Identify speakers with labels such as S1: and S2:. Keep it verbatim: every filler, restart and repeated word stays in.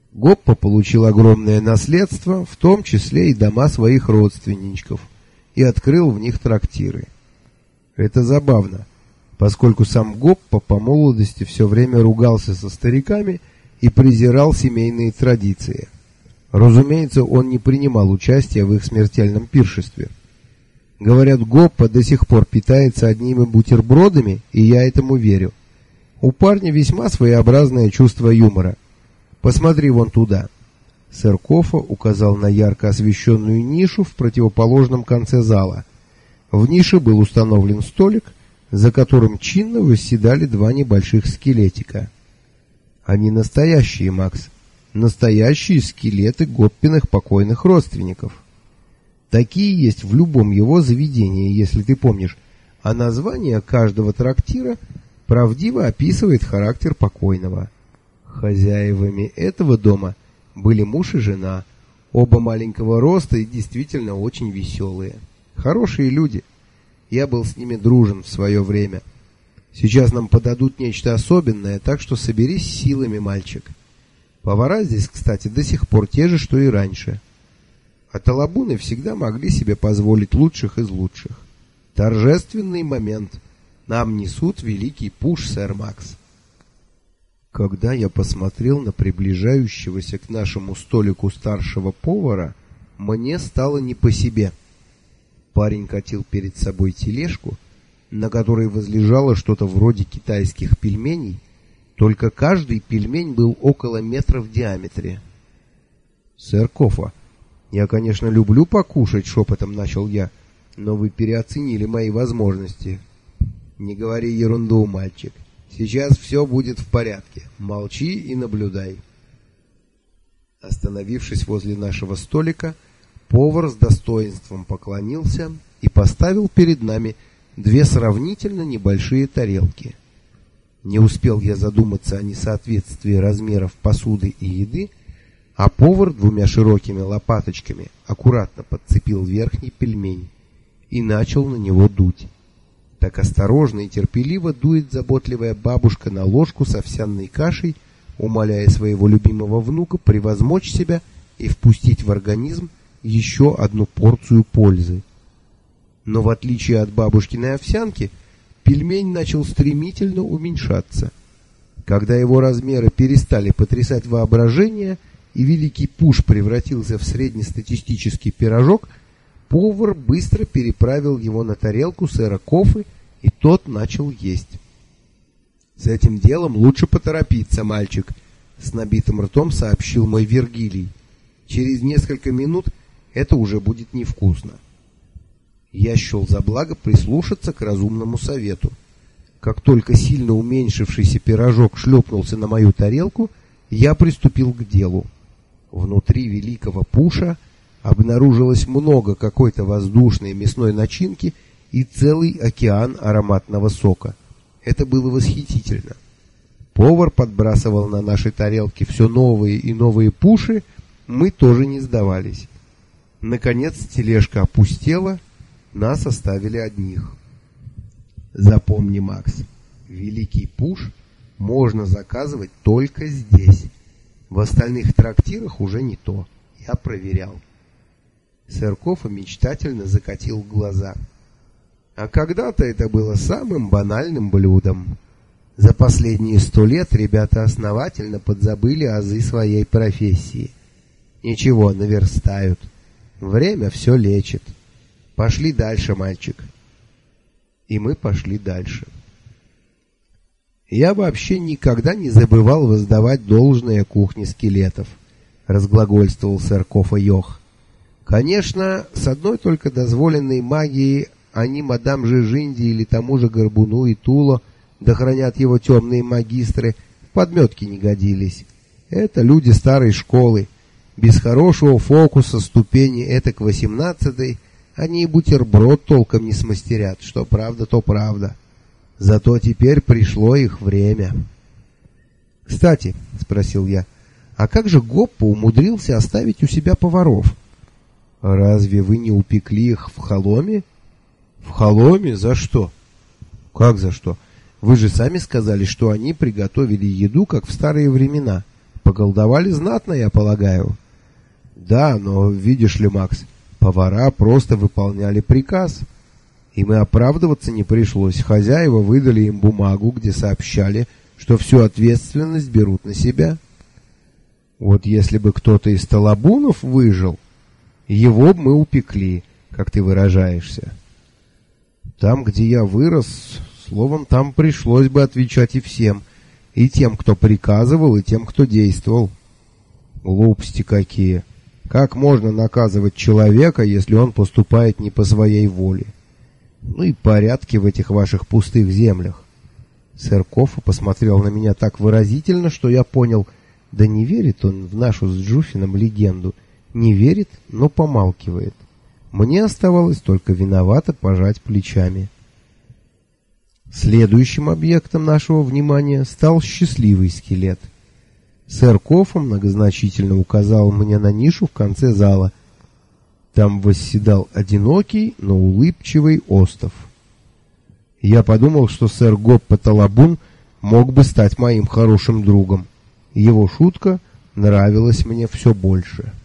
S1: Гоппа получил огромное наследство, в том числе и дома своих родственничков, и открыл в них трактиры. Это забавно, поскольку сам Гоппа по молодости все время ругался со стариками и презирал семейные традиции. Разумеется, он не принимал участия в их смертельном пиршестве. Говорят, Гоппа до сих пор питается одними бутербродами, и я этому верю. У парня весьма своеобразное чувство юмора. Посмотри вон туда. Сэр Кофа указал на ярко освещенную нишу в противоположном конце зала. В нише был установлен столик, за которым чинно восседали два небольших скелетика. Они настоящие, Макс. Настоящие скелеты Гоппиных покойных родственников. Такие есть в любом его заведении, если ты помнишь, а название каждого трактира правдиво описывает характер покойного. Хозяевами этого дома были муж и жена, оба маленького роста и действительно очень веселые. Хорошие люди. Я был с ними дружен в свое время. Сейчас нам подадут нечто особенное, так что соберись силами, мальчик. Повара здесь, кстати, до сих пор те же, что и раньше. А талабуны всегда могли себе позволить лучших из лучших. Торжественный момент. Нам несут великий пуш, сэр Макс. Когда я посмотрел на приближающегося к нашему столику старшего повара, мне стало не по себе. Парень катил перед собой тележку, на которой возлежало что-то вроде китайских пельменей, только каждый пельмень был около метра в диаметре. «Сэр Кофа, я, конечно, люблю покушать», — шепотом начал я, — «но вы переоценили мои возможности». «Не говори ерунду, мальчик. Сейчас все будет в порядке. Молчи и наблюдай». Остановившись возле нашего столика, повар с достоинством поклонился и поставил перед нами две сравнительно небольшие тарелки. Не успел я задуматься о несоответствии размеров посуды и еды, а повар двумя широкими лопаточками аккуратно подцепил верхний пельмень и начал на него дуть. Так осторожно и терпеливо дует заботливая бабушка на ложку с овсяной кашей, умоляя своего любимого внука превозмочь себя и впустить в организм еще одну порцию пользы. Но в отличие от бабушкиной овсянки, пельмень начал стремительно уменьшаться. Когда его размеры перестали потрясать воображение и великий пуш превратился в среднестатистический пирожок, повар быстро переправил его на тарелку сэра Кофы, и тот начал есть. «С этим делом лучше поторопиться, мальчик», — с набитым ртом сообщил мой Вергилий. «Через несколько минут это уже будет невкусно». Я счел за благо прислушаться к разумному совету. Как только сильно уменьшившийся пирожок шлепнулся на мою тарелку, я приступил к делу. Внутри великого пуша обнаружилось много какой-то воздушной мясной начинки и целый океан ароматного сока. Это было восхитительно. Повар подбрасывал на наши тарелки все новые и новые пуши, мы тоже не сдавались. Наконец тележка опустела, нас оставили одних. Запомни, Макс, великий пуш можно заказывать только здесь. В остальных трактирах уже не то. Я проверял. Сэр Кофа мечтательно закатил глаза. А когда-то это было самым банальным блюдом. За последние сто лет ребята основательно подзабыли азы своей профессии. Ничего, наверстают. Время все лечит. Пошли дальше, мальчик. И мы пошли дальше. Я вообще никогда не забывал воздавать должное кухне скелетов, разглагольствовал сэр Кофа Йох. Конечно, с одной только дозволенной магией они мадам Жижинди или тому же Горбуну и Туло, да хранят его темные магистры, в подметки не годились. Это люди старой школы. Без хорошего фокуса ступени этак восемнадцатой они и бутерброд толком не смастерят, что правда, то правда. Зато теперь пришло их время. «Кстати», — спросил я, — «а как же Гоппа умудрился оставить у себя поваров?» «Разве вы не упекли их в холоме?» «В холоме? За что?» «Как за что? Вы же сами сказали, что они приготовили еду, как в старые времена. поколдовали знатно, я полагаю. Да, но видишь ли, Макс, повара просто выполняли приказ. Им и оправдываться не пришлось. Хозяева выдали им бумагу, где сообщали, что всю ответственность берут на себя. Вот если бы кто-то из Толобунов выжил, его бы мы упекли, как ты выражаешься. Там, где я вырос, словом, там пришлось бы отвечать и всем, и тем, кто приказывал, и тем, кто действовал. Глупости какие! Как можно наказывать человека, если он поступает не по своей воле? Ну и порядки в этих ваших пустых землях. Сэр Коффа посмотрел на меня так выразительно, что я понял, да не верит он в нашу с Джуфином легенду. Не верит, но помалкивает. Мне оставалось только виновато пожать плечами. Следующим объектом нашего внимания стал счастливый скелет. Сэр Коффа многозначительно указал мне на нишу в конце зала. Там восседал одинокий, но улыбчивый остов. Я подумал, что сэр Гоппа Толобун мог бы стать моим хорошим другом. Его шутка нравилась мне все больше.